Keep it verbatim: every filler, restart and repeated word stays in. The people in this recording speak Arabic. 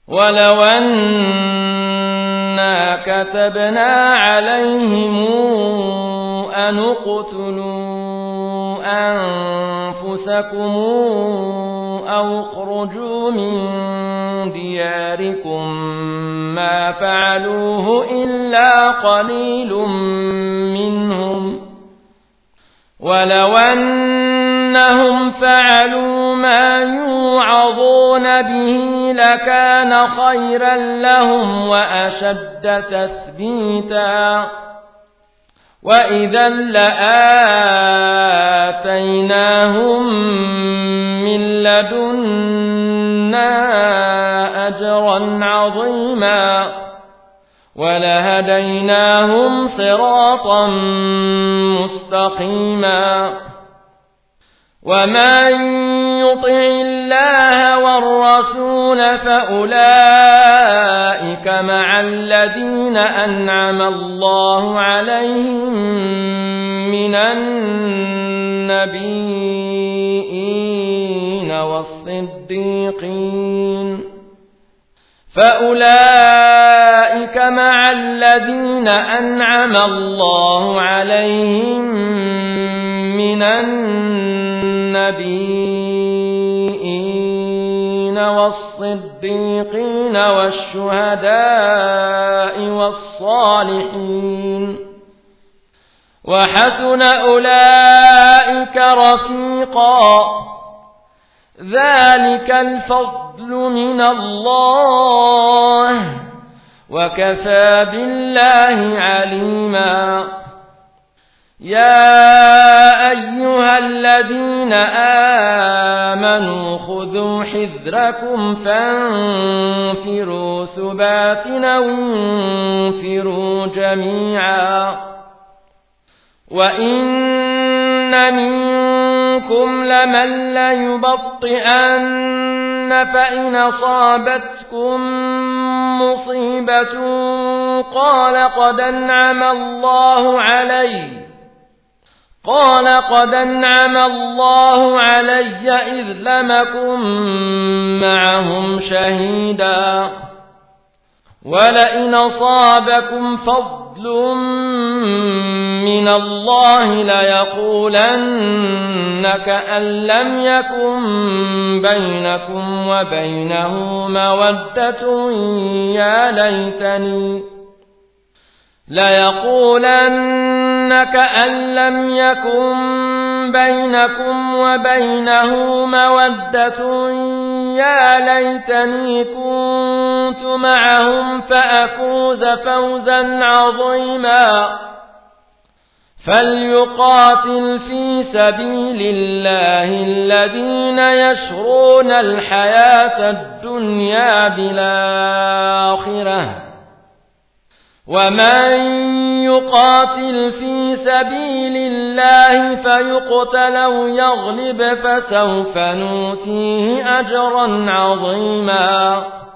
ولو أنا كتبنا عليهم أن اقتلوا أنفسكم أو اخرجوا من دياركم ما فعلوه إلا قليل منهم ولو أنهم فعلوا ما يوعظون به لكان خيرا لهم وأشد تثبيتا وإذا لآتيناهم من لدنا أجرا عظيما ولهديناهم صراطا مستقيما ومن يطع الله والرسول فأولئك مع الذين أنعم الله عليهم من النبيين والصديقين فأولئك مع الذين أنعم الله عليهم من النبيين والصديقين والشهداء والصالحين وحسن أولئك رفيقا ذلك الفضل من الله وكفى بالله عليما يا أيها الذين آمنوا خذوا حذركم فانفروا ثبات أو انفروا جميعا وإن منكم لمن ليبطئن فإن أصابتكم مصيبة قال قد أنعم الله علي قال قد أنعم الله علي إذ لم أكن معهم شهيدا ولئن أصابكم فضل من الله ليقولن كأن لم يكن بينكم وبينه مودة يا ليتني ليقولن كأن لم يكن بينكم وبينه مودة يا ليتني كنت معهم فأفوز فوزا عظيما فليقاتل في سبيل الله الذين يشرون الحياة الدنيا بالآخرة ومن يقاتل في سبيل الله فيقتل أو يغلب فسوف نؤتيه أجرا عظيما